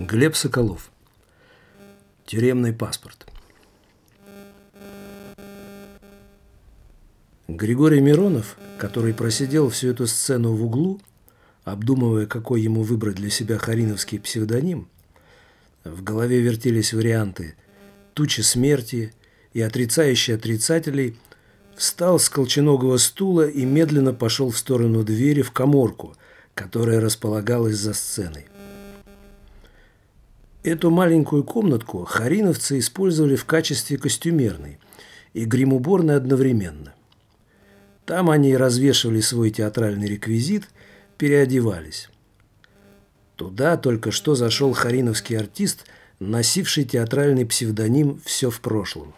Глеб Соколов. Тюремный паспорт. Григорий Миронов, который просидел всю эту сцену в углу, обдумывая, какой ему выбрать для себя хариновский псевдоним, в голове вертелись варианты «Тучи смерти» и «Отрицающий отрицателей», встал с колченогого стула и медленно пошел в сторону двери в каморку, которая располагалась за сценой. Эту маленькую комнатку хариновцы использовали в качестве костюмерной и гримуборной одновременно. Там они развешивали свой театральный реквизит, переодевались. Туда только что зашел хариновский артист, носивший театральный псевдоним «Все в прошлом».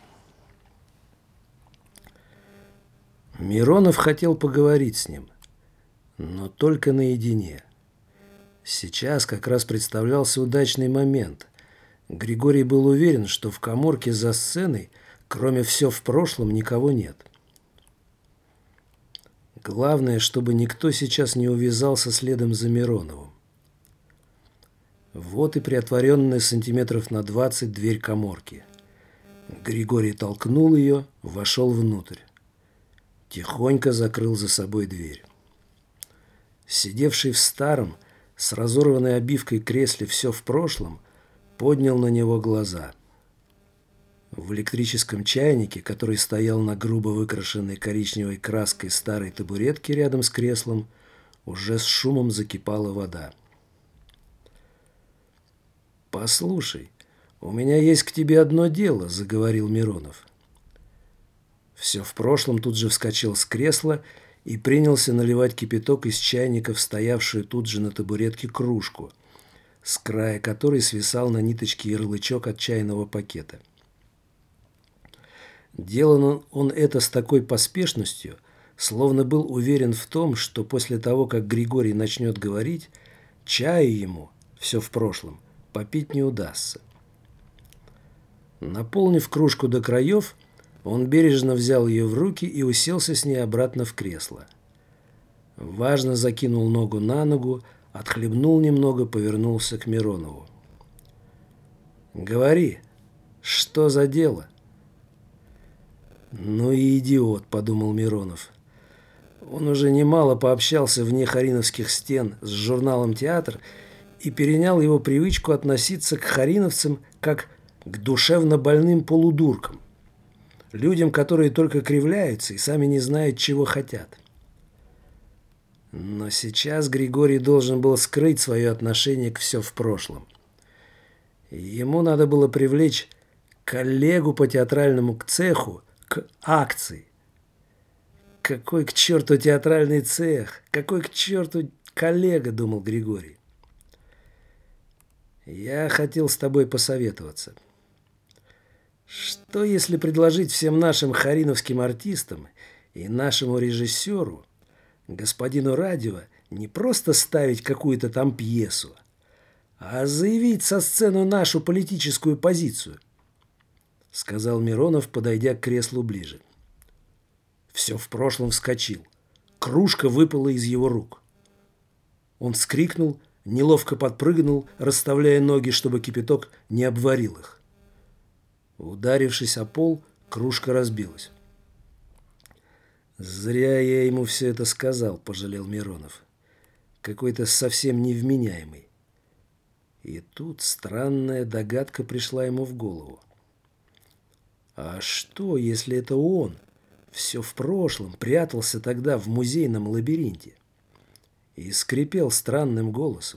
Миронов хотел поговорить с ним, но только наедине. Сейчас как раз представлялся удачный момент. Григорий был уверен, что в каморке за сценой, кроме «Все в прошлом», никого нет. Главное, чтобы никто сейчас не увязался следом за Мироновым. Вот и приотворенная сантиметров на 20 дверь каморки. Григорий толкнул ее, вошел внутрь. Тихонько закрыл за собой дверь. Сидевший в старом, с разорванной обивкой кресле «Все в прошлом», поднял на него глаза. В электрическом чайнике, который стоял на грубо выкрашенной коричневой краской старой табуретке рядом с креслом, уже с шумом закипала вода. «Послушай, у меня есть к тебе одно дело», — заговорил Миронов. «Все в прошлом» тут же вскочил с кресла и принялся наливать кипяток из чайника в стоявшую тут же на табуретке кружку, с края которой свисал на ниточке ярлычок от чайного пакета. Делал он это с такой поспешностью, словно был уверен в том, что после того, как Григорий начнет говорить, чаю ему, все в прошлом, попить не удастся. Наполнив кружку до краев, он бережно взял ее в руки и уселся с ней обратно в кресло. Важно закинул ногу на ногу, отхлебнул немного, повернулся к Миронову. «Говори, что за дело?» «Ну и идиот», — подумал Миронов. Он уже немало пообщался вне хариновских стен с журналом «Театр» и перенял его привычку относиться к хариновцам как к душевно больным полудуркам. Людям, которые только кривляются и сами не знают, чего хотят. Но сейчас Григорий должен был скрыть свое отношение к «Все в прошлом». Ему надо было привлечь коллегу по театральному цеху к акции. Какой к черту театральный цех? Какой к черту коллега, думал Григорий. Я хотел с тобой посоветоваться. Что если предложить всем нашим хариновским артистам и нашему режиссеру, господину Радио, не просто ставить какую-то там пьесу, а заявить со сцены нашу политическую позицию, сказал Миронов, подойдя к креслу ближе. Все в прошлом вскочил. Кружка выпала из его рук. Он вскрикнул, неловко подпрыгнул, расставляя ноги, чтобы кипяток не обварил их. Ударившись о пол, кружка разбилась. «Зря я ему все это сказал», – пожалел Миронов. «Какой-то совсем невменяемый». И тут странная догадка пришла ему в голову. А что, если это он, все в прошлом, прятался тогда в музейном лабиринте и скрипел странным голосом?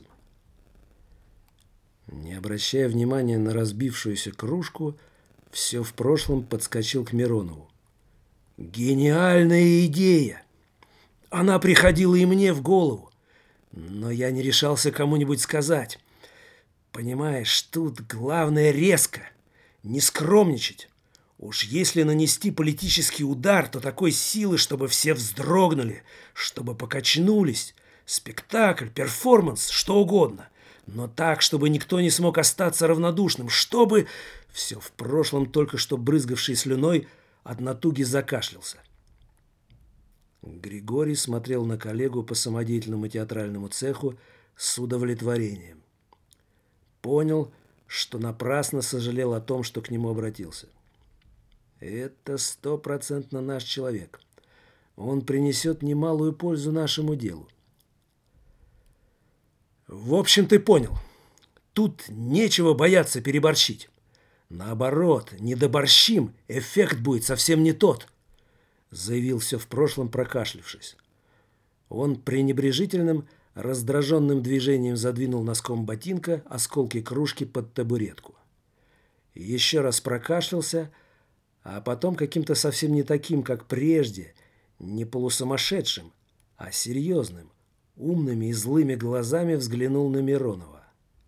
Не обращая внимания на разбившуюся кружку, «Все в прошлом» подскочил к Миронову. «Гениальная идея! Она приходила и мне в голову, но я не решался кому-нибудь сказать. Понимаешь, тут главное резко, не скромничать. Уж если нанести политический удар, то такой силы, чтобы все вздрогнули, чтобы покачнулись. Спектакль, перформанс, что угодно. Но так, чтобы никто не смог остаться равнодушным, чтобы...» Все в прошлом, только что брызгавший слюной, от натуги закашлялся. Григорий смотрел на коллегу по самодеятельному театральному цеху с удовлетворением. понял, что напрасно сожалел о том, что к нему обратился. Это 100% наш человек. Он принесет немалую пользу нашему делу. В общем, ты понял. Тут нечего бояться переборщить. Наоборот, не доборщим, эффект будет совсем не тот, заявил все в прошлом, прокашлявшись. Он пренебрежительным, раздраженным движением задвинул носком ботинка осколки кружки под табуретку. Еще раз прокашлялся, а потом каким-то совсем не таким, как прежде, не полусумасшедшим, а серьезным, умными и злыми глазами взглянул на Миронова.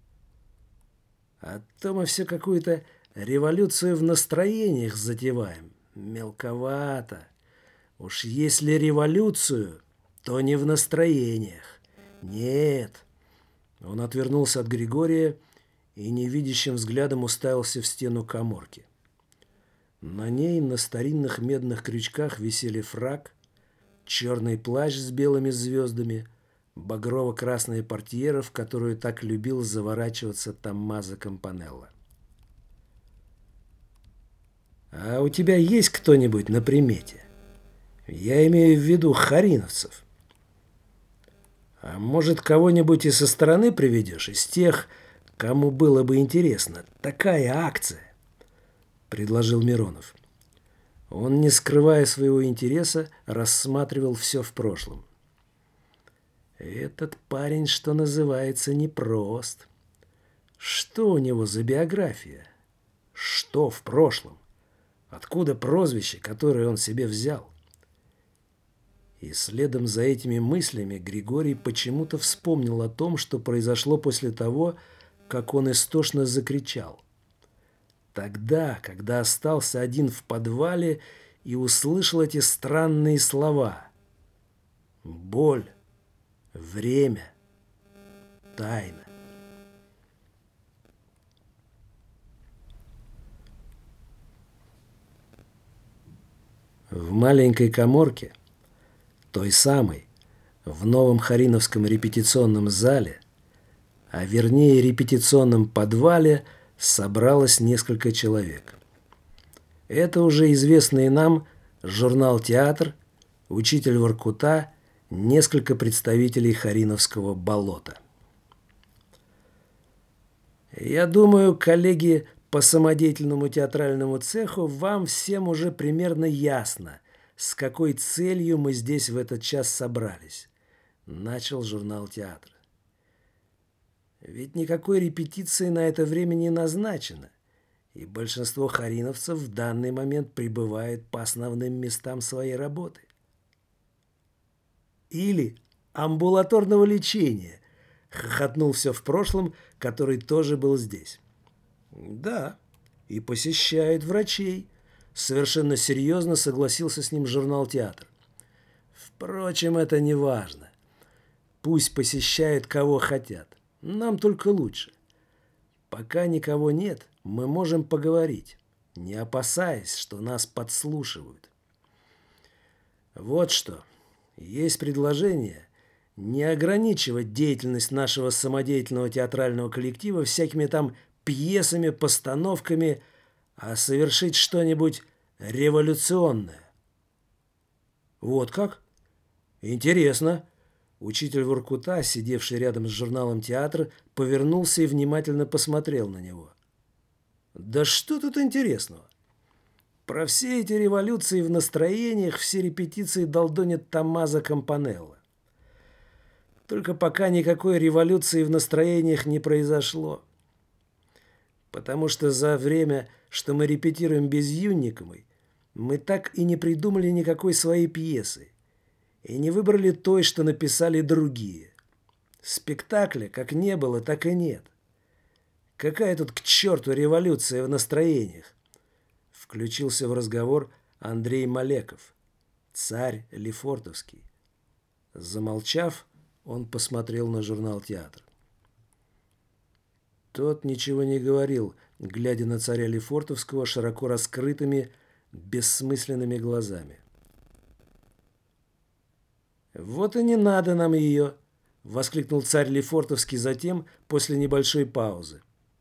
А то мы все какую-то революцию в настроениях затеваем. Мелковато. Уж если революцию, то не в настроениях. Нет. Он отвернулся от Григория и невидящим взглядом уставился в стену каморки. На ней на старинных медных крючках висели фрак, черный плащ с белыми звездами, багрово-красная портьера, в которую так любил заворачиваться Томмазо Кампанелло. «А у тебя есть кто-нибудь на примете? Я имею в виду хариновцев. А может, кого-нибудь и со стороны приведешь, из тех, кому было бы интересно? Такая акция!» — предложил Миронов. Он, не скрывая своего интереса, рассматривал все в прошлом. Этот парень, что называется, непрост. Что у него за биография? Что в прошлом? Откуда прозвище, которое он себе взял? И следом за этими мыслями Григорий почему-то вспомнил о том, что произошло после того, как он истошно закричал. Тогда, когда остался один в подвале и услышал эти странные слова. Боль, время, тайна. В маленькой каморке, той самой, в новом Хариновском репетиционном зале, а вернее репетиционном подвале, собралось несколько человек. Это уже известный нам журнал «Театр», учитель Воркута, несколько представителей Хариновского болота. Я думаю, коллеги по самодеятельному театральному цеху, вам всем уже примерно ясно, с какой целью мы здесь в этот час собрались, начал журнал «Театр». Ведь никакой репетиции на это время не назначено, и большинство хариновцев в данный момент пребывает по основным местам своей работы. Или амбулаторного лечения, хохотнул все в прошлом, который тоже был здесь. Да, и посещает врачей, совершенно серьезно согласился с ним журнал «Театр». Впрочем, это не важно. Пусть посещают кого хотят. Нам только лучше. Пока никого нет, мы можем поговорить, не опасаясь, что нас подслушивают. Вот что. Есть предложение не ограничивать деятельность нашего самодеятельного театрального коллектива всякими там пьесами, постановками, а совершить что-нибудь революционное. Вот как? Интересно. Учитель Воркута, сидевший рядом с журналом «Театр», повернулся и внимательно посмотрел на него. Да что тут интересного? Про все эти революции в настроениях, все репетиции долдонит Томмазо Кампанелло. Только пока никакой революции в настроениях не произошло. Потому что за время, что мы репетируем без Юнниковой, мы так и не придумали никакой своей пьесы. И не выбрали той, что написали другие. Спектакля как не было, так и нет. Какая тут к черту революция в настроениях? Включился в разговор Андрей Малеков, царь Лефортовский. Замолчав, он посмотрел на журнал «Театр». Тот ничего не говорил, глядя на царя Лефортовского широко раскрытыми, бессмысленными глазами. «Вот и не надо нам ее!» — воскликнул царь Лефортовский затем, после небольшой паузы.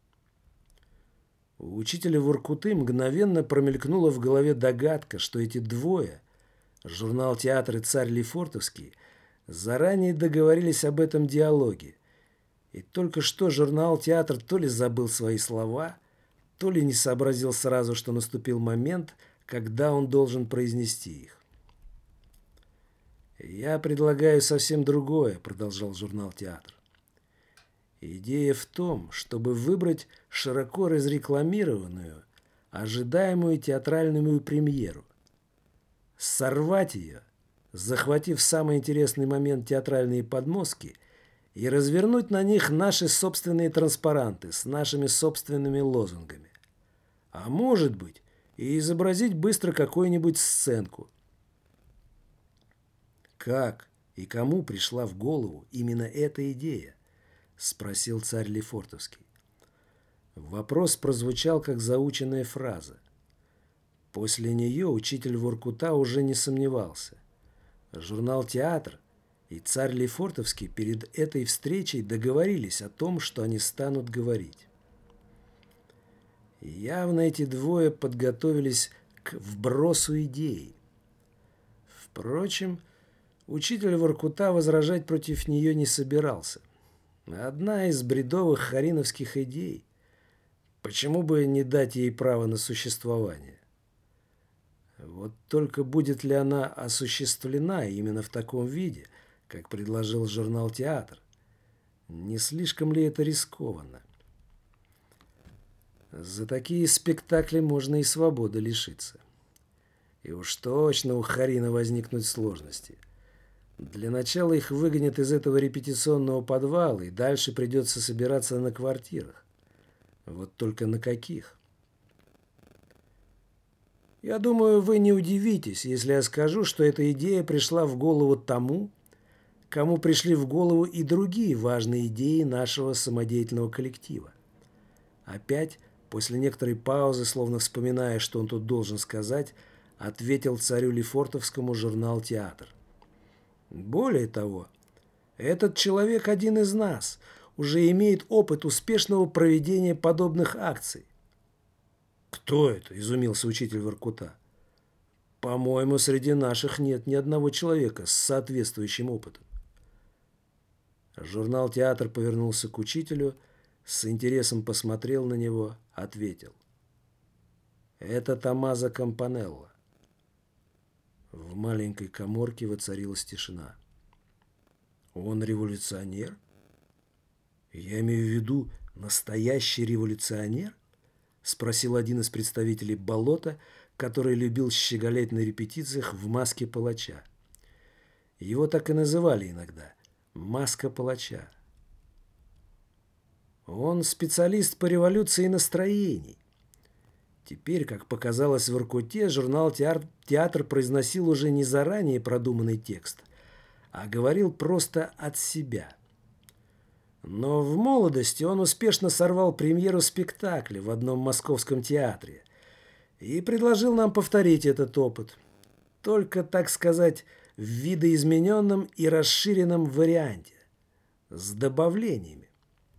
У учителя Воркуты мгновенно промелькнула в голове догадка, что эти двое, журнал «Театр» и царь Лефортовский, заранее договорились об этом диалоге. И только что журнал «Театр» то ли забыл свои слова, то ли не сообразил сразу, что наступил момент, когда он должен произнести их. «Я предлагаю совсем другое», — продолжал журнал «Театр». «Идея в том, чтобы выбрать широко разрекламированную, ожидаемую театральную премьеру, сорвать ее, захватив в самый интересный момент театральные подмостки и развернуть на них наши собственные транспаранты с нашими собственными лозунгами. А может быть, и изобразить быстро какую-нибудь сценку». «Как и кому пришла в голову именно эта идея?» — спросил царь Лефортовский. Вопрос прозвучал, как заученная фраза. После нее учитель Воркута уже не сомневался. Журнал «Театр» и царь Лефортовский перед этой встречей договорились о том, что они станут говорить. Явно эти двое подготовились к вбросу идеи. Впрочем, учитель Воркута возражать против нее не собирался. Одна из бредовых хариновских идей. Почему бы не дать ей право на существование? Вот только будет ли она осуществлена именно в таком виде, как предложил журнал «Театр»? Не слишком ли это рискованно? За такие спектакли можно и свободы лишиться. И уж точно у Харина возникнут сложности. Для начала их выгонят из этого репетиционного подвала, и дальше придется собираться на квартирах. Вот только на каких? Я думаю, вы не удивитесь, если я скажу, что эта идея пришла в голову тому, кому пришли в голову и другие важные идеи нашего самодеятельного коллектива. Опять, после некоторой паузы, словно вспоминая, что он тут должен сказать, ответил царю Лефортовскому журнал «Театр». Более того, этот человек один из нас, уже имеет опыт успешного проведения подобных акций. «Кто это?» – изумился учитель Воркута. «По-моему, среди наших нет ни одного человека с соответствующим опытом». Журнал «Театр» повернулся к учителю, с интересом посмотрел на него, ответил. «Это Томмазо Кампанелло». В маленькой каморке воцарилась тишина. «Он революционер? Я имею в виду настоящий революционер?» — спросил один из представителей болота, который любил щеголять на репетициях в маске палача. Его так и называли иногда — маска палача. Он специалист по революции настроений. Теперь, как показалось в Воркуте, журнал «Театр» произносил уже не заранее продуманный текст, а говорил просто от себя. Но в молодости он успешно сорвал премьеру спектакля в одном московском театре и предложил нам повторить этот опыт, только, так сказать, в видоизмененном и расширенном варианте, с добавлениями.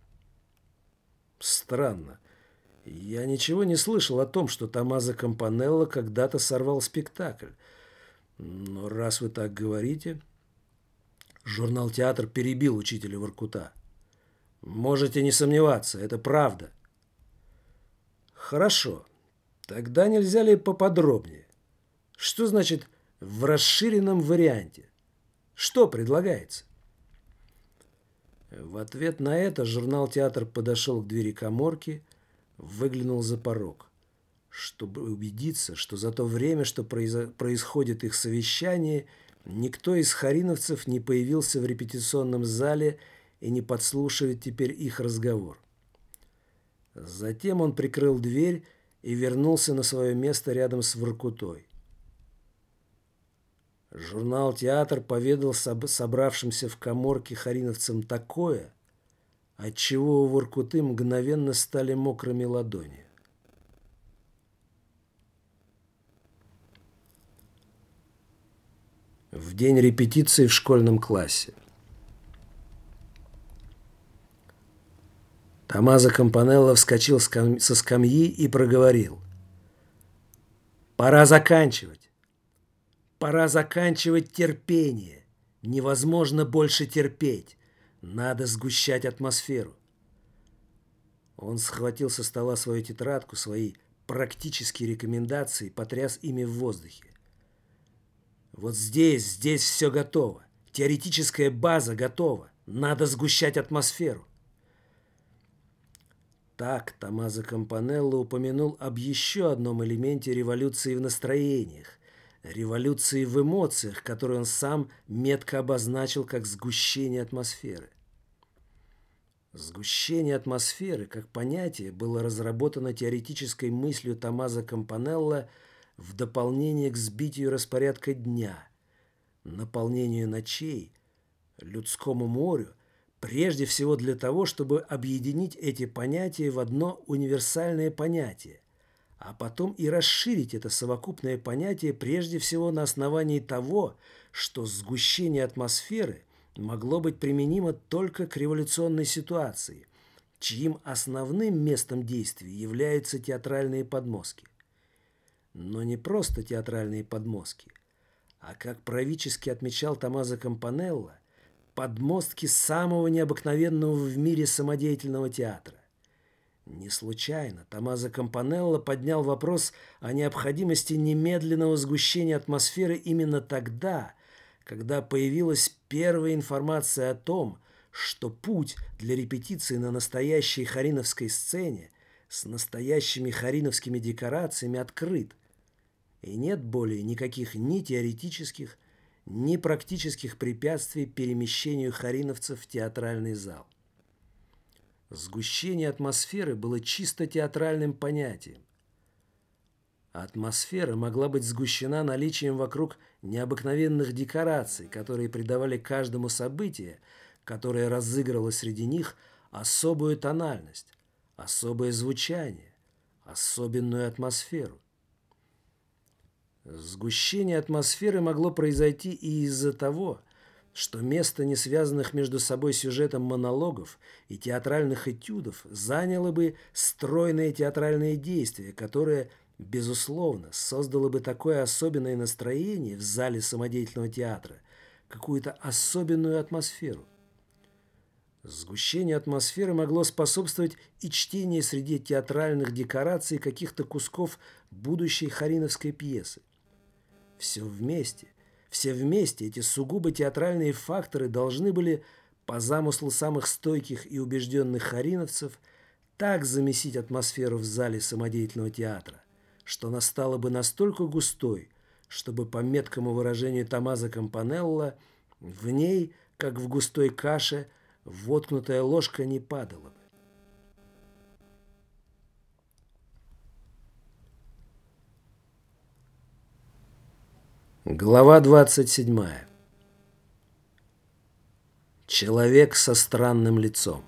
Странно. Я ничего не слышал о том, что Томмазо Кампанелло когда-то сорвал спектакль. Но раз вы так говорите... Журнал «Театр» перебил учителя Воркута. Можете не сомневаться, это правда. Хорошо. Тогда нельзя ли поподробнее? Что значит «в расширенном варианте»? Что предлагается? В ответ на это журнал «Театр» подошел к двери каморки, выглянул за порог, чтобы убедиться, что за то время, что происходит их совещание, никто из хариновцев не появился в репетиционном зале и не подслушивает теперь их разговор. Затем он прикрыл дверь и вернулся на свое место рядом с Воркутой. Журнал «Театр» поведал собравшимся в каморке хариновцам такое, отчего у Воркуты мгновенно стали мокрыми ладони. В день репетиции в школьном классе. Томмазо Кампанелло вскочил со скамьи и проговорил: «Пора заканчивать. Пора заканчивать терпение. Невозможно больше терпеть. Надо сгущать атмосферу». Он схватил со стола свою тетрадку, свои практические рекомендации, потряс ими в воздухе. «Вот здесь все готово. Теоретическая база готова. Надо сгущать атмосферу». Так Томмазо Кампанелло упомянул об еще одном элементе революции в настроениях, революции в эмоциях, которую он сам метко обозначил как сгущение атмосферы. Сгущение атмосферы как понятие было разработано теоретической мыслью Томмазо Кампанелло в дополнение к сбитию распорядка дня, наполнению ночей, людскому морю, прежде всего для того, чтобы объединить эти понятия в одно универсальное понятие, а потом и расширить это совокупное понятие прежде всего на основании того, что сгущение атмосферы могло быть применимо только к революционной ситуации, чьим основным местом действия являются театральные подмостки. Но не просто театральные подмостки, а, как правительски отмечал Томмазо Кампанелло, подмостки самого необыкновенного в мире самодеятельного театра. Не случайно Томмазо Кампанелло поднял вопрос о необходимости немедленного сгущения атмосферы именно тогда, когда появилась первая информация о том, что путь для репетиции на настоящей хариновской сцене с настоящими хариновскими декорациями открыт, и нет более никаких ни теоретических, ни практических препятствий перемещению хариновцев в театральный зал. Сгущение атмосферы было чисто театральным понятием. Атмосфера могла быть сгущена наличием вокруг необыкновенных декораций, которые придавали каждому событию, которое разыгрывалось среди них, особую тональность, особое звучание, особенную атмосферу. Сгущение атмосферы могло произойти и из-за того, что место несвязанных между собой сюжетом монологов и театральных этюдов заняло бы стройное театральное действие, которое, безусловно, создало бы такое особенное настроение в зале самодеятельного театра, какую-то особенную атмосферу. Сгущение атмосферы могло способствовать и чтению среди театральных декораций каких-то кусков будущей хариновской пьесы. Все вместе эти сугубо театральные факторы должны были, по замыслу самых стойких и убежденных хариновцев, так замесить атмосферу в зале самодеятельного театра, что она стала бы настолько густой, чтобы, по меткому выражению Томмазо Кампанелло, в ней, как в густой каше, воткнутая ложка не падала бы. Глава 27. Человек со странным лицом.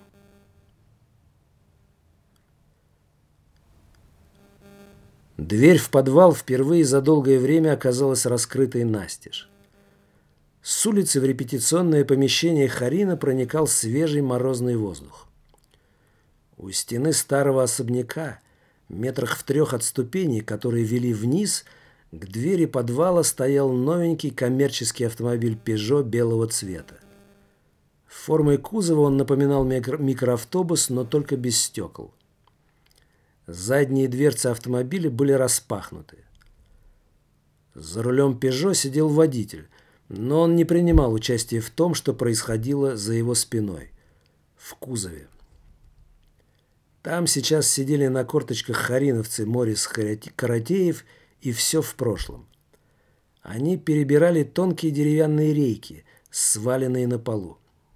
Дверь в подвал впервые за долгое время оказалась раскрытой настежь. С улицы в репетиционное помещение Харина проникал свежий морозный воздух. У стены старого особняка, метрах в 3 от ступеней, которые вели вниз, к двери подвала стоял новенький коммерческий автомобиль «Пежо» белого цвета. Формой кузова он напоминал микроавтобус, но только без стекол. Задние дверцы автомобиля были распахнуты. За рулем «Пежо» сидел водитель, но он не принимал участия в том, что происходило за его спиной, в кузове. Там сейчас сидели на корточках хариновцы Морис Каратеев, и все в прошлом. Они перебирали тонкие деревянные рейки, сваленные на полу.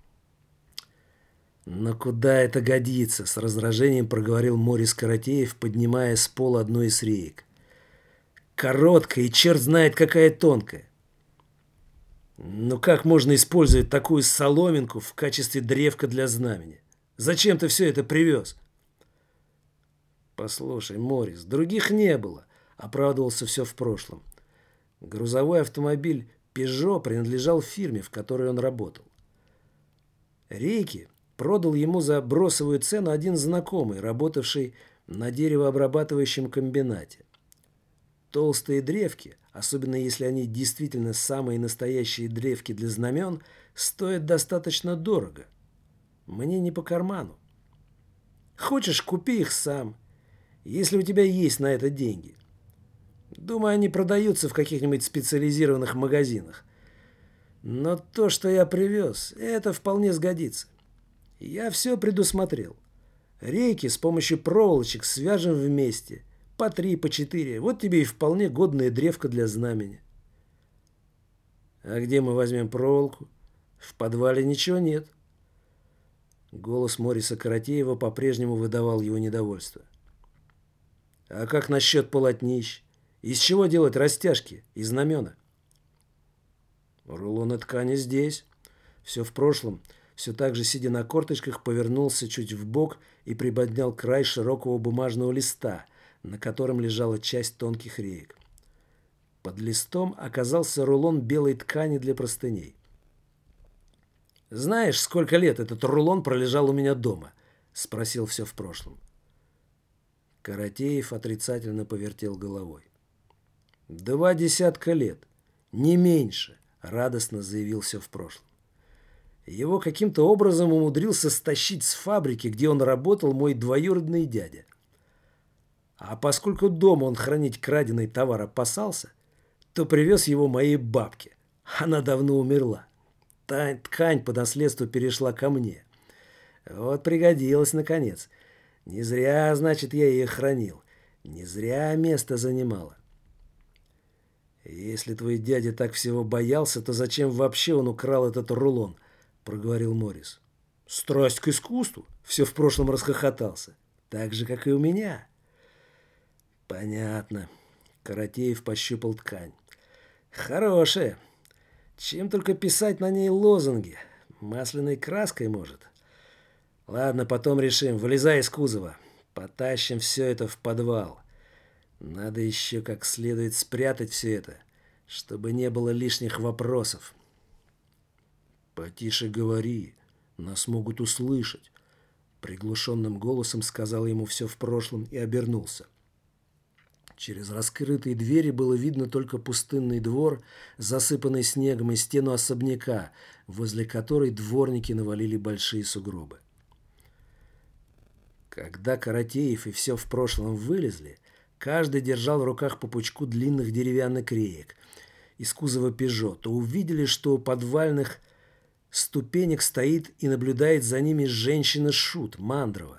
«Но куда это годится?» — с раздражением проговорил Морис Каратеев, поднимая с пола одну из реек. «Короткая и черт знает какая тонкая. Ну как можно использовать такую соломинку в качестве древка для знамени? Зачем ты все это привез?» «Послушай, Морис, других не было», — оправдывался все в прошлом. Грузовой автомобиль «Пежо» принадлежал фирме, в которой он работал. Рейки продал ему за бросовую цену один знакомый, работавший на деревообрабатывающем комбинате. Толстые древки, особенно если они действительно самые настоящие древки для знамен, стоят достаточно дорого. Мне не по карману. Хочешь, купи их сам, если у тебя есть на это деньги. Думаю, они продаются в каких-нибудь специализированных магазинах. Но то, что я привез, это вполне сгодится. Я все предусмотрел. Рейки с помощью проволочек свяжем вместе. По 3, по 4. Вот тебе и вполне годная древка для знамени. А где мы возьмем проволоку? В подвале ничего нет. Голос Мориса Каратеева по-прежнему выдавал его недовольство. А как насчет полотнищ? Из чего делать растяжки и знамена? Рулоны ткани здесь. Все в прошлом. Все так же, сидя на корточках, повернулся чуть вбок и приподнял край широкого бумажного листа, на котором лежала часть тонких реек. Под листом оказался рулон белой ткани для простыней. «Знаешь, сколько лет этот рулон пролежал у меня дома?» — спросил все в прошлом. Каратеев отрицательно повертел головой. 20 лет, не меньше», — радостно заявил все в прошлом. Его каким-то образом умудрился стащить с фабрики, где он работал, мой двоюродный дядя. А поскольку дома он хранить краденый товар опасался, то привез его моей бабке. Она давно умерла. Ткань по наследству перешла ко мне. Вот пригодилась, наконец. Не зря, значит, я ее хранил. Не зря место занимала. Если твой дядя так всего боялся, то зачем вообще он украл этот рулон? Проговорил Морис. Страсть к искусству. Все в прошлом расхохотался. Так же, как и у меня. Понятно. Каратеев пощупал ткань. Хорошая. Чем только писать на ней лозунги. Масляной краской, может. Ладно, потом решим. Вылезай из кузова. Потащим все это в подвал. Надо еще как следует спрятать все это, чтобы не было лишних вопросов. «Потише говори, нас могут услышать», — приглушенным голосом сказал ему все в прошлом и обернулся. Через раскрытые двери было видно только пустынный двор, засыпанный снегом, и стену особняка, возле которой дворники навалили большие сугробы. Когда Каратеев и все в прошлом вылезли, каждый держал в руках по пучку длинных деревянных реек из кузова «Пежо», то увидели, что у подвальных ступенек стоит и наблюдает за ними женщина-шут Мандрова.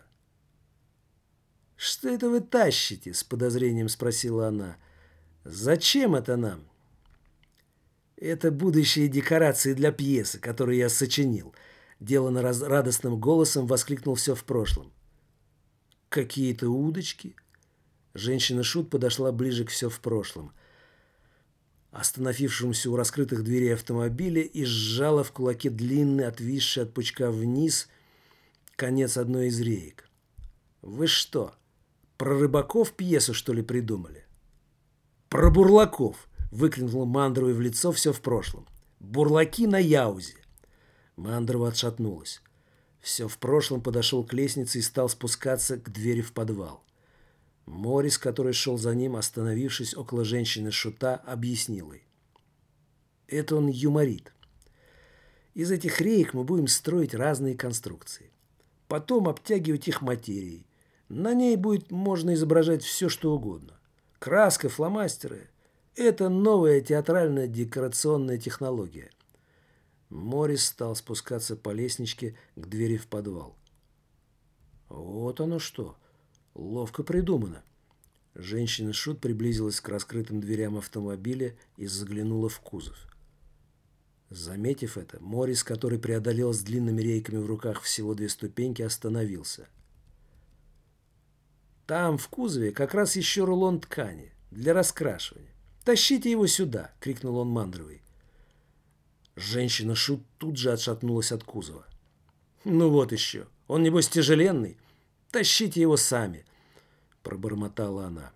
«Что это вы тащите?» — с подозрением спросила она. «Зачем это нам?» «Это будущие декорации для пьесы, которую я сочинил», — деланно радостным голосом воскликнул все в прошлом. «Какие-то удочки?» Женщина-шут подошла ближе к все в прошлом, остановившемуся у раскрытых дверей автомобиля, и сжала в кулаке длинный, отвисший от пучка вниз конец одной из реек. «Вы что, про рыбаков пьесу, что ли, придумали?» «Про бурлаков!» — выкрикнул Мандровой в лицо все в прошлом. «Бурлаки на Яузе!» Мандрова отшатнулась. Все в прошлом подошел к лестнице и стал спускаться к двери в подвал. Морис, который шел за ним, остановившись около женщины-шута, объяснил ей. Это он юморит. Из этих реек мы будем строить разные конструкции. Потом обтягивать их материей. На ней будет можно изображать все, что угодно. Краска, фломастеры – это новая театральная декорационная технология. Морис стал спускаться по лестничке к двери в подвал. Вот оно что. Ловко придумано. Женщина-шут приблизилась к раскрытым дверям автомобиля и заглянула в кузов. Заметив это, Морис, который преодолел с длинными рейками в руках всего 2 ступеньки, остановился. «Там, в кузове, как раз еще рулон ткани для раскрашивания. Тащите его сюда!» — крикнул он Мандровой. Женщина-шут тут же отшатнулась от кузова. «Ну вот еще! Он, небось, тяжеленный! Тащите его сами!» — пробормотала она.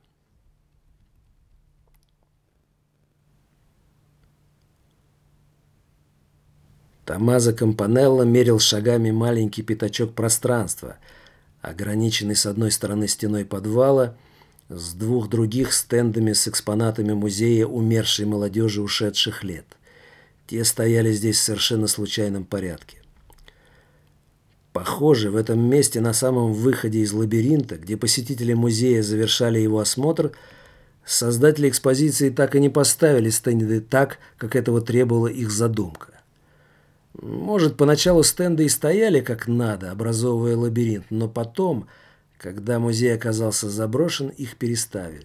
Томмазо Кампанелло мерил шагами маленький пятачок пространства, ограниченный с одной стороны стеной подвала, с двух других стендами с экспонатами музея умершей молодежи ушедших лет. Те стояли здесь в совершенно случайном порядке. Похоже, в этом месте на самом выходе из лабиринта, где посетители музея завершали его осмотр, создатели экспозиции так и не поставили стенды так, как этого требовала их задумка. Может, поначалу стенды и стояли как надо, образовывая лабиринт, но потом, когда музей оказался заброшен, их переставили.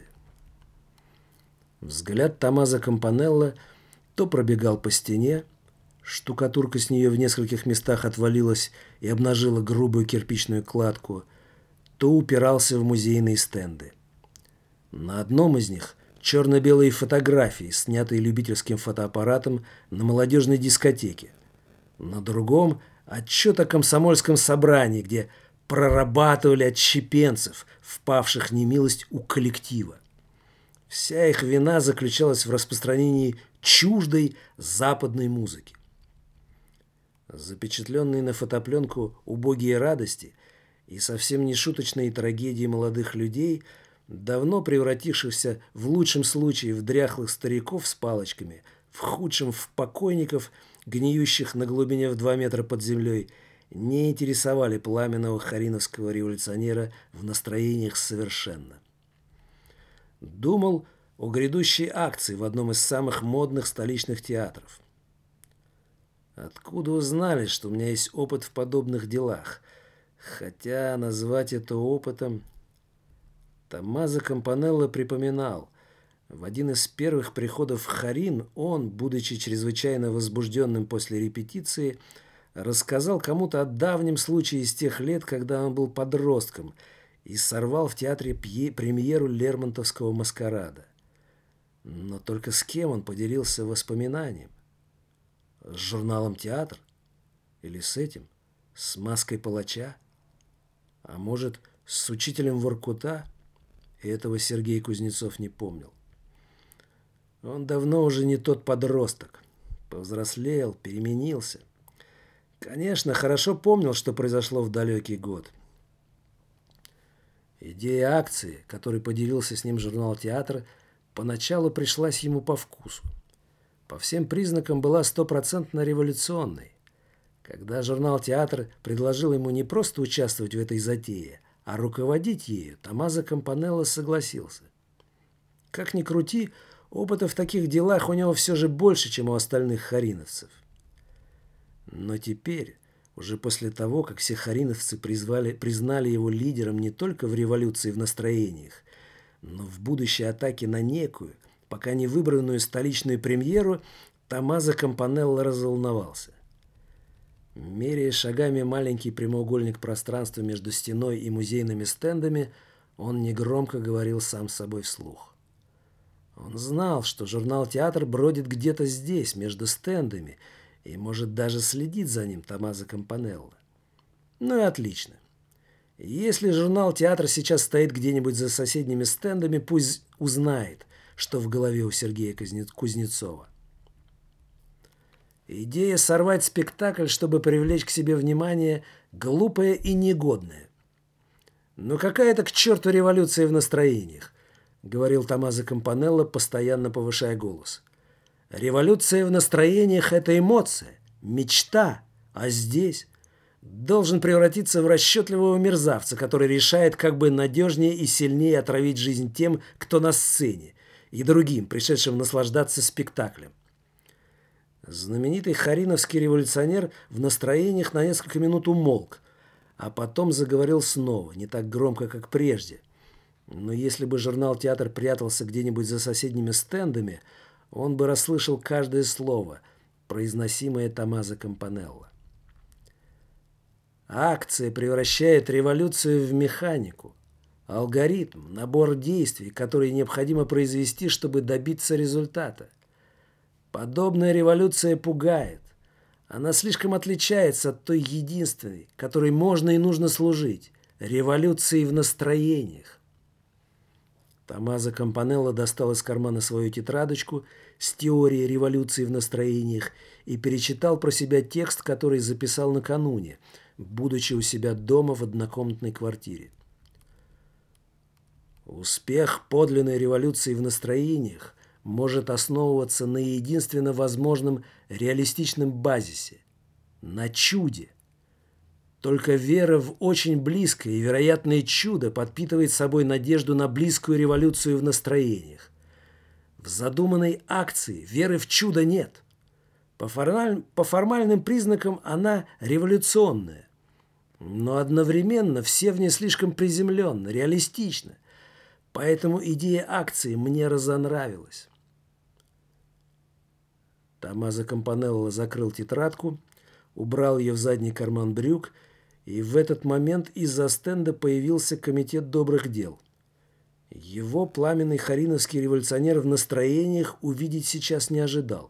Взгляд Томмазо Кампанелло то пробегал по стене, штукатурка с нее в нескольких местах отвалилась и обнажила грубую кирпичную кладку, то упирался в музейные стенды. На одном из них черно-белые фотографии, снятые любительским фотоаппаратом на молодежной дискотеке. На другом – отчет о комсомольском собрании, где прорабатывали отщепенцев, впавших в немилость у коллектива. Вся их вина заключалась в распространении чуждой западной музыки. Запечатленные на фотопленку убогие радости и совсем не шуточные трагедии молодых людей, давно превратившихся в лучшем случае в дряхлых стариков с палочками, в худшем в покойников, гниющих на глубине в 2 метра под землей, не интересовали пламенного хариновского революционера в настроениях совершенно. Думал о грядущей акции в одном из самых модных столичных театров. Откуда узнали, что у меня есть опыт в подобных делах? Хотя назвать это опытом... Томмазо Кампанелло припоминал. В один из первых приходов в Харин он, будучи чрезвычайно возбужденным после репетиции, рассказал кому-то о давнем случае из тех лет, когда он был подростком, и сорвал в театре премьеру Лермонтовского «Маскарада». Но только с кем он поделился воспоминанием? С журналом «Театр»? Или с этим? С маской палача? А может, с учителем Воркута? И этого Сергей Кузнецов не помнил. Он давно уже не тот подросток. Повзрослел, переменился. Конечно, хорошо помнил, что произошло в далекий год. Идея акции, которой поделился с ним журнал «Театр», поначалу пришлась ему по вкусу. По всем признакам была 100% революционной. Когда журнал «Театр» предложил ему не просто участвовать в этой затее, а руководить ею, Томмазо Кампанелло согласился. Как ни крути, опыта в таких делах у него все же больше, чем у остальных хариновцев. Но теперь, уже после того, как все хариновцы признали его лидером не только в революции в настроениях, но в будущей атаке на некую, пока не выбранную столичную премьеру, Томмазо Кампанелло разволновался. Меряя шагами маленький прямоугольник пространства между стеной и музейными стендами, он негромко говорил сам с собой вслух. Он знал, что журнал «Театр» бродит где-то здесь, между стендами, и может даже следить за ним Томмазо Кампанелло. Ну и отлично. Если журнал «Театр» сейчас стоит где-нибудь за соседними стендами, пусть узнает, что в голове у Сергея Кузнецова. Идея сорвать спектакль, чтобы привлечь к себе внимание, глупая и негодная. «Ну какая-то к черту революция в настроениях», — говорил Томмазо Кампанелло, постоянно повышая голос. «Революция в настроениях — это эмоция, мечта, а здесь должен превратиться в расчетливого мерзавца, который решает, как бы надежнее и сильнее отравить жизнь тем, кто на сцене, и другим, пришедшим наслаждаться спектаклем». Знаменитый хариновский революционер в настроениях на несколько минут умолк, а потом заговорил снова, не так громко, как прежде. Но если бы журнал «Театр» прятался где-нибудь за соседними стендами, он бы расслышал каждое слово, произносимое Томмазо Кампанелло. Акция превращает революцию в механику, алгоритм, набор действий, которые необходимо произвести, чтобы добиться результата. Подобная революция пугает. Она слишком отличается от той единственной, которой можно и нужно служить – революции в настроениях. Томмазо Кампанелло достал из кармана свою тетрадочку с теорией революции в настроениях и перечитал про себя текст, который записал накануне, будучи у себя дома в однокомнатной квартире. Успех подлинной революции в настроениях может основываться на единственно возможном реалистичном базисе – на чуде. Только вера в очень близкое и вероятное чудо подпитывает собой надежду на близкую революцию в настроениях. В задуманной акции веры в чудо нет. По формальным признакам она революционная. Но одновременно все в ней слишком приземленно, реалистично. Поэтому идея акции мне разонравилась. Томмазо Кампанелло закрыл тетрадку, убрал ее в задний карман брюк, и в этот момент из-за стенда появился комитет добрых дел. Его пламенный хариновский революционер в настроениях увидеть сейчас не ожидал.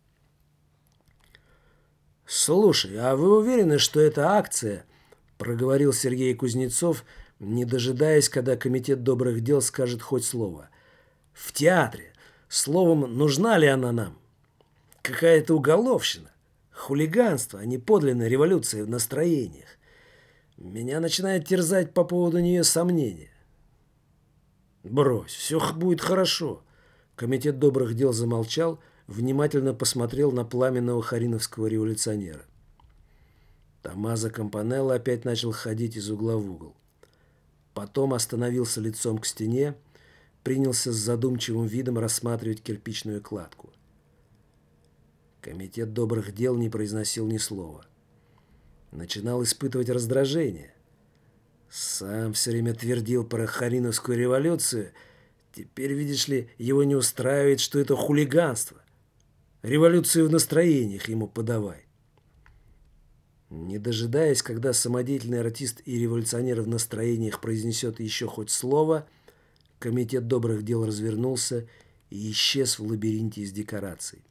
«Слушай, а вы уверены, что это акция?» – проговорил Сергей Кузнецов, не дожидаясь, когда комитет добрых дел скажет хоть слово. «В театре. Словом, нужна ли она нам? Какая-то уголовщина, хулиганство, а не подлинная революция в настроениях. Меня начинает терзать по поводу нее сомнения». «Брось, все будет хорошо». Комитет добрых дел замолчал, внимательно посмотрел на пламенного хариновского революционера. Томмазо Кампанелло опять начал ходить из угла в угол. Потом остановился лицом к стене, принялся с задумчивым видом рассматривать кирпичную кладку. Комитет добрых дел не произносил ни слова. Начинал испытывать раздражение. Сам все время твердил про хариновскую революцию. Теперь, видишь ли, его не устраивает, что это хулиганство. Революцию в настроениях ему подавай. Не дожидаясь, когда самодеятельный артист и революционер в настроениях произнесет еще хоть слово, комитет добрых дел развернулся и исчез в лабиринте из декораций.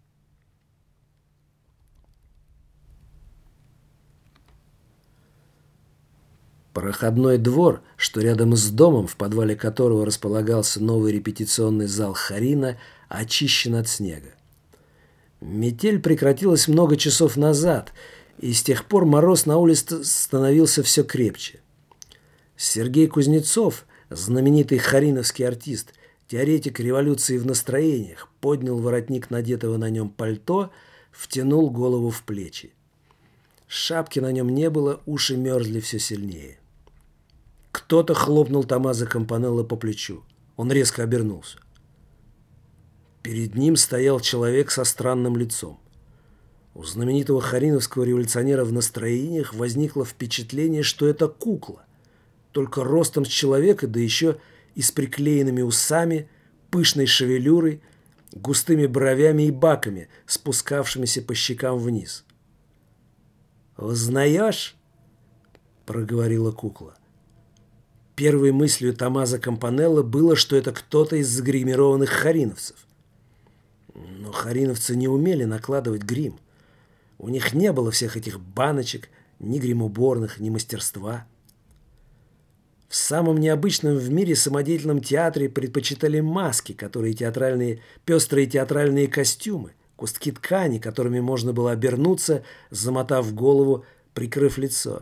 Проходной двор, что рядом с домом, в подвале которого располагался новый репетиционный зал Харина, очищен от снега. Метель прекратилась много часов назад, и с тех пор мороз на улице становился все крепче. Сергей Кузнецов, знаменитый хариновский артист, теоретик революции в настроениях, поднял воротник надетого на нем пальто, втянул голову в плечи. Шапки на нем не было, уши мерзли все сильнее. Кто-то хлопнул Томмазо Кампанелло по плечу. Он резко обернулся. Перед ним стоял человек со странным лицом. У знаменитого хариновского революционера в настроениях возникло впечатление, что это кукла, только ростом с человека, да еще и с приклеенными усами, пышной шевелюрой, густыми бровями и баками, спускавшимися по щекам вниз. «Узнаешь?» – проговорила кукла. Первой мыслью Томмазо Кампанелло было, что это кто-то из загримированных хариновцев. Но хариновцы не умели накладывать грим. У них не было всех этих баночек, ни гримуборных, ни мастерства. В самом необычном в мире самодеятельном театре предпочитали маски, пестрые театральные костюмы, куски ткани, которыми можно было обернуться, замотав голову, прикрыв лицо.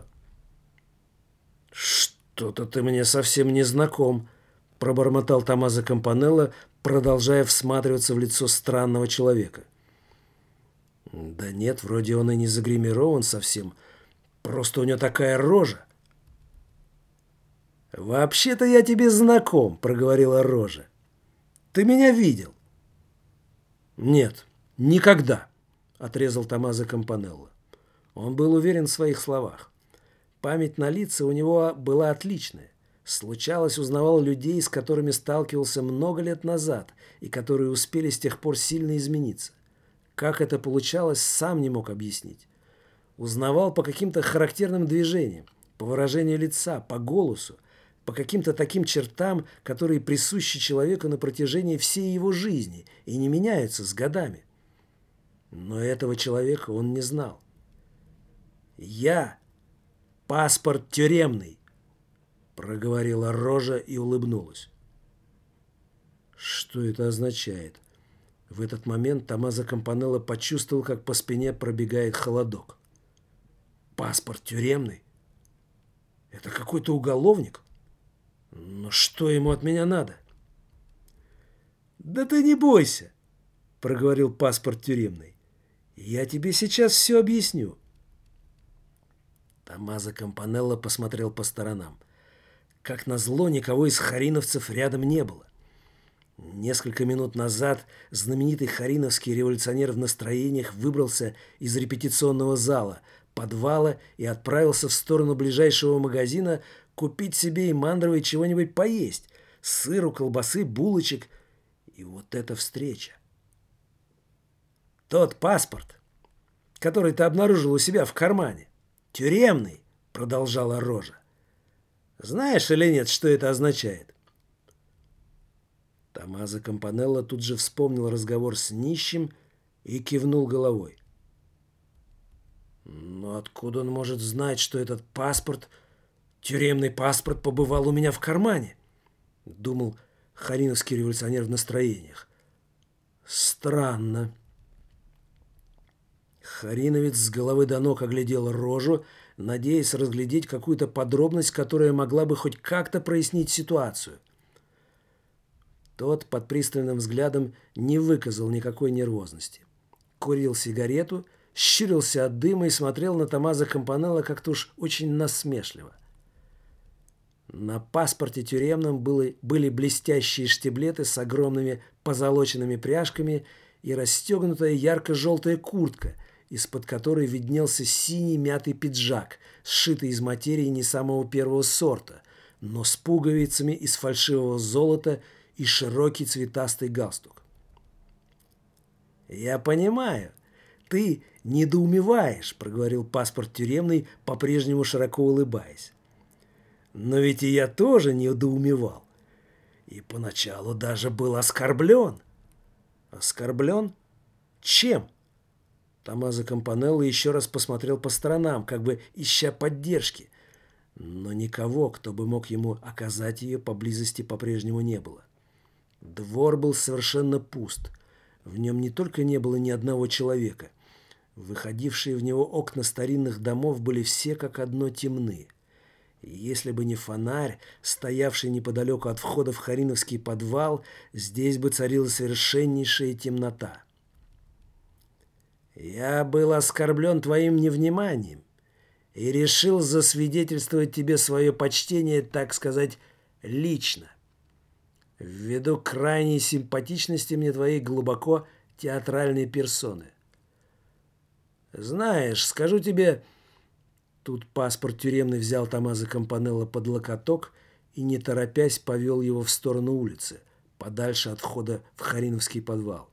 «Что-то ты мне совсем не знаком», – пробормотал Томмазо Кампанелло, продолжая всматриваться в лицо странного человека. «Да нет, вроде он и не загримирован совсем. Просто у него такая рожа». «Вообще-то я тебе знаком», – проговорила рожа. «Ты меня видел?» «Нет, никогда», – отрезал Томмазо Кампанелло. Он был уверен в своих словах. Память на лица у него была отличная. Случалось, узнавал людей, с которыми сталкивался много лет назад и которые успели с тех пор сильно измениться. Как это получалось, сам не мог объяснить. Узнавал по каким-то характерным движениям, по выражению лица, по голосу, по каким-то таким чертам, которые присущи человеку на протяжении всей его жизни и не меняются с годами. Но этого человека он не знал. «Я паспорт тюремный», – проговорила рожа и улыбнулась. «Что это означает?» В этот момент Томмазо Кампанелло почувствовал, как по спине пробегает холодок. Паспорт тюремный? Это какой-то уголовник? Но что ему от меня надо? «Да ты не бойся», — проговорил паспорт тюремный. «Я тебе сейчас все объясню». Томмазо Кампанелло посмотрел по сторонам. Как назло, никого из хариновцев рядом не было. Несколько минут назад знаменитый хариновский революционер в настроениях выбрался из репетиционного зала, подвала и отправился в сторону ближайшего магазина купить себе и мандровой чего-нибудь поесть. Сыру, колбасы, булочек. И вот эта встреча. Тот паспорт, который ты обнаружил у себя в кармане, тюремный, продолжала Рожа. Знаешь или нет, что это означает? Томмазо Кампанелло тут же вспомнил разговор с нищим и кивнул головой. Но откуда он может знать, что этот паспорт, тюремный паспорт, побывал у меня в кармане? Думал хариновский революционер в настроениях. Странно. Хариновец с головы до ног оглядел Рожу, надеясь разглядеть какую-то подробность, которая могла бы хоть как-то прояснить ситуацию. Тот под пристальным взглядом не выказал никакой нервозности. Курил сигарету, щурился от дыма и смотрел на Томмазо Кампанелло как-то уж очень насмешливо. На паспорте тюремном были блестящие штиблеты с огромными позолоченными пряжками и расстегнутая ярко-желтая куртка, из-под которой виднелся синий мятый пиджак, сшитый из материи не самого первого сорта, но с пуговицами из фальшивого золота и широкий цветастый галстук. «Я понимаю, ты недоумеваешь», — проговорил паспорт тюремный, по-прежнему широко улыбаясь. «Но ведь и я тоже недоумевал. И поначалу даже был оскорблен». «Оскорблен? Чем?» Томмазо Кампанелло еще раз посмотрел по сторонам, как бы ища поддержки. Но никого, кто бы мог ему оказать ее, поблизости по-прежнему не было. Двор был совершенно пуст. В нем не только не было ни одного человека. Выходившие в него окна старинных домов были все как одно темны. И если бы не фонарь, стоявший неподалеку от входа в хариновский подвал, здесь бы царила совершеннейшая темнота. «Я был оскорблен твоим невниманием и решил засвидетельствовать тебе свое почтение, так сказать, лично. Ввиду крайней симпатичности мне твоей глубоко театральной персоны. Знаешь, скажу тебе...» Тут паспорт тюремный взял Томмазо Кампанелло под локоток и, не торопясь, повел его в сторону улицы, подальше от входа в хариновский подвал.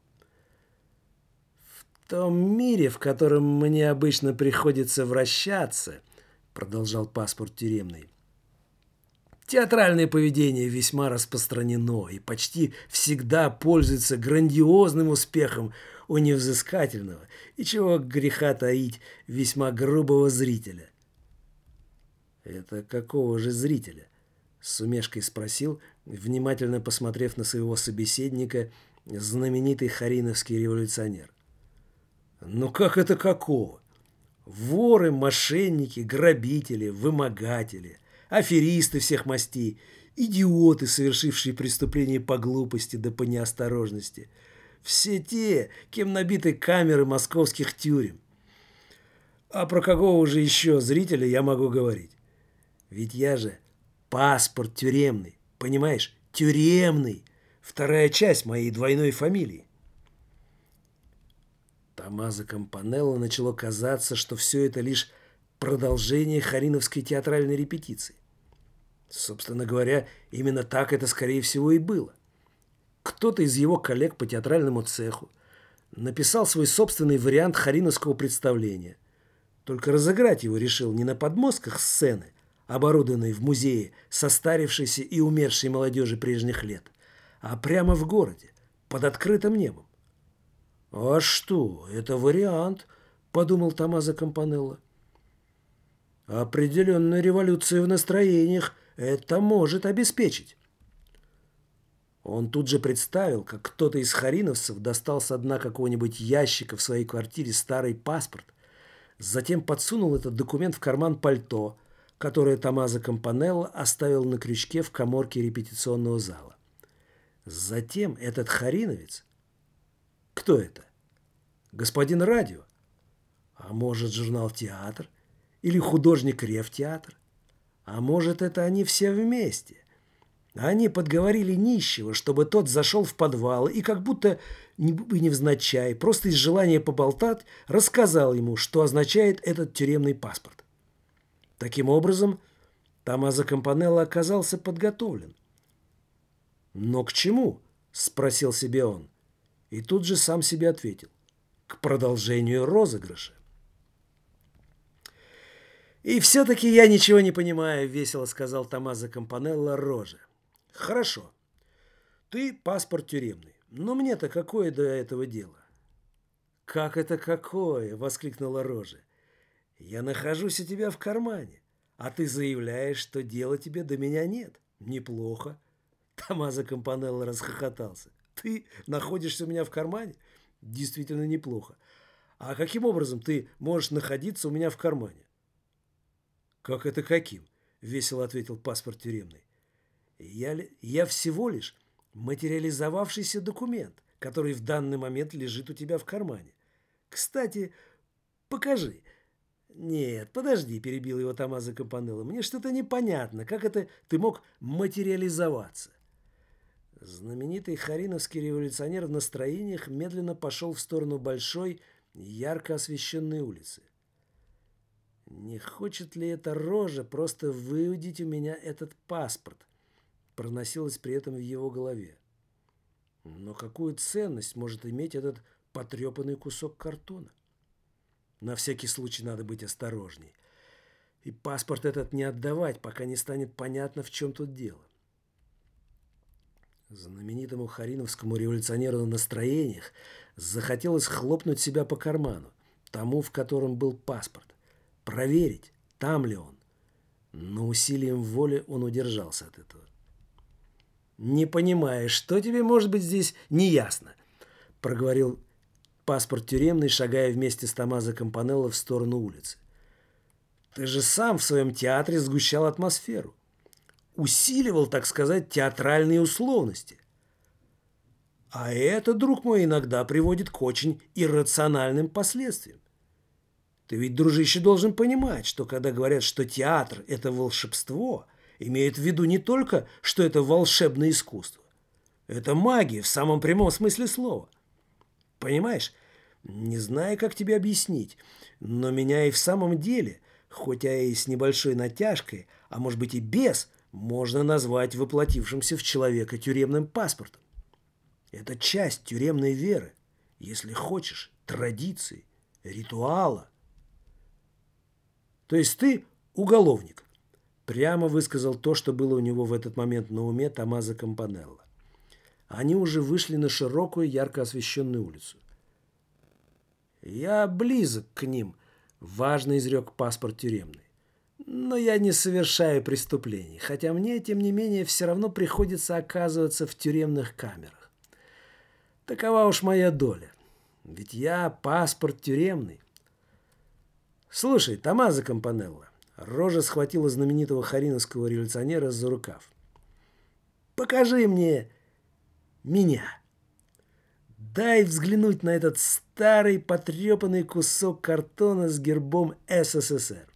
«В том мире, в котором мне обычно приходится вращаться, — продолжал паспорт тюремный, — театральное поведение весьма распространено и почти всегда пользуется грандиозным успехом у невзыскательного и, чего греха таить, весьма грубого зрителя». «Это какого же зрителя?» — с усмешкой спросил, внимательно посмотрев на своего собеседника, знаменитый хариновский революционер. «Ну как это какого? Воры, мошенники, грабители, вымогатели, аферисты всех мастей, идиоты, совершившие преступления по глупости да по неосторожности. Все те, кем набиты камеры московских тюрем. А про какого же еще зрителя я могу говорить? Ведь я же паспорт тюремный, понимаешь? Тюремный. Вторая часть моей двойной фамилии». Томмазо Кампанелло начало казаться, что все это лишь продолжение хариновской театральной репетиции. Собственно говоря, именно так это, скорее всего, и было. Кто-то из его коллег по театральному цеху написал свой собственный вариант хариновского представления. Только разыграть его решил не на подмостках сцены, оборудованной в музее состарившейся и умершей молодежи прежних лет, а прямо в городе, под открытым небом. «А что, это вариант», — подумал Томмазо Кампанелло. «Определенную революцию в настроениях это может обеспечить». Он тут же представил, как кто-то из хариновцев достал со дна какого-нибудь ящика в своей квартире старый паспорт, затем подсунул этот документ в карман пальто, которое Томмазо Кампанелло оставил на крючке в каморке репетиционного зала. Затем этот хариновец... Кто это? Господин Радио? А может, журнал «Театр»? Или художник Ревтеатр? А может, это они все вместе? Они подговорили нищего, чтобы тот зашел в подвал и как будто невзначай, просто из желания поболтать, рассказал ему, что означает этот тюремный паспорт. Таким образом, Томмазо Кампанелло оказался подготовлен. «Но к чему?» – спросил себе он. И тут же сам себе ответил. К продолжению розыгрыша. «И все-таки я ничего не понимаю», – весело сказал Томмазо Кампанелло Роже. «Хорошо. Ты паспорт тюремный. Но мне-то какое до этого дело?» «Как это какое?» – воскликнула Роже. «Я нахожусь у тебя в кармане, а ты заявляешь, что дела тебе до меня нет. Неплохо». Томмазо Кампанелло расхохотался. «Ты находишься у меня в кармане? Действительно неплохо. А каким образом ты можешь находиться у меня в кармане?» «Как это каким?» – весело ответил паспорт тюремный. Я всего лишь материализовавшийся документ, который в данный момент лежит у тебя в кармане. Кстати, покажи». «Нет, подожди», – перебил его Томмазо Кампанелло. «Мне что-то непонятно. Как это ты мог материализоваться?» Знаменитый хариновский революционер в настроениях медленно пошел в сторону большой, ярко освещенной улицы. «Не хочет ли эта Рожа просто выудить у меня этот паспорт?» Проносилось при этом в его голове. Но какую ценность может иметь этот потрепанный кусок картона? На всякий случай надо быть осторожней. И паспорт этот не отдавать, пока не станет понятно, в чем тут дело. Знаменитому хариновскому революционеру на настроениях захотелось хлопнуть себя по карману, тому, в котором был паспорт, проверить, там ли он. Но усилием воли он удержался от этого. «Не понимаешь, что тебе может быть здесь неясно?» – проговорил паспорт тюремный, шагая вместе с Томмазо Кампанелло в сторону улицы. «Ты же сам в своем театре сгущал атмосферу. Усиливал, так сказать, театральные условности. А это, друг мой, иногда приводит к очень иррациональным последствиям. Ты ведь, дружище, должен понимать, что когда говорят, что театр – это волшебство, имеют в виду не только, что это волшебное искусство. Это магия в самом прямом смысле слова. Понимаешь, не знаю, как тебе объяснить, но меня и в самом деле, хотя и с небольшой натяжкой, а может быть и без, можно назвать воплотившимся в человека тюремным паспортом. Это часть тюремной веры, если хочешь, традиции, ритуала. То есть ты уголовник, прямо высказал то, что было у него в этот момент на уме Томмазо Кампанелло. Они уже вышли на широкую, ярко освещенную улицу. «Я близок к ним», – важно изрек паспорт тюремный. «Но я не совершаю преступлений, хотя мне, тем не менее, все равно приходится оказываться в тюремных камерах. Такова уж моя доля, ведь я паспорт тюремный». «Слушай, Томмазо Кампанелло», – Рожа схватила знаменитого хариновского революционера за рукав. «Покажи мне меня. Дай взглянуть на этот старый потрепанный кусок картона с гербом СССР.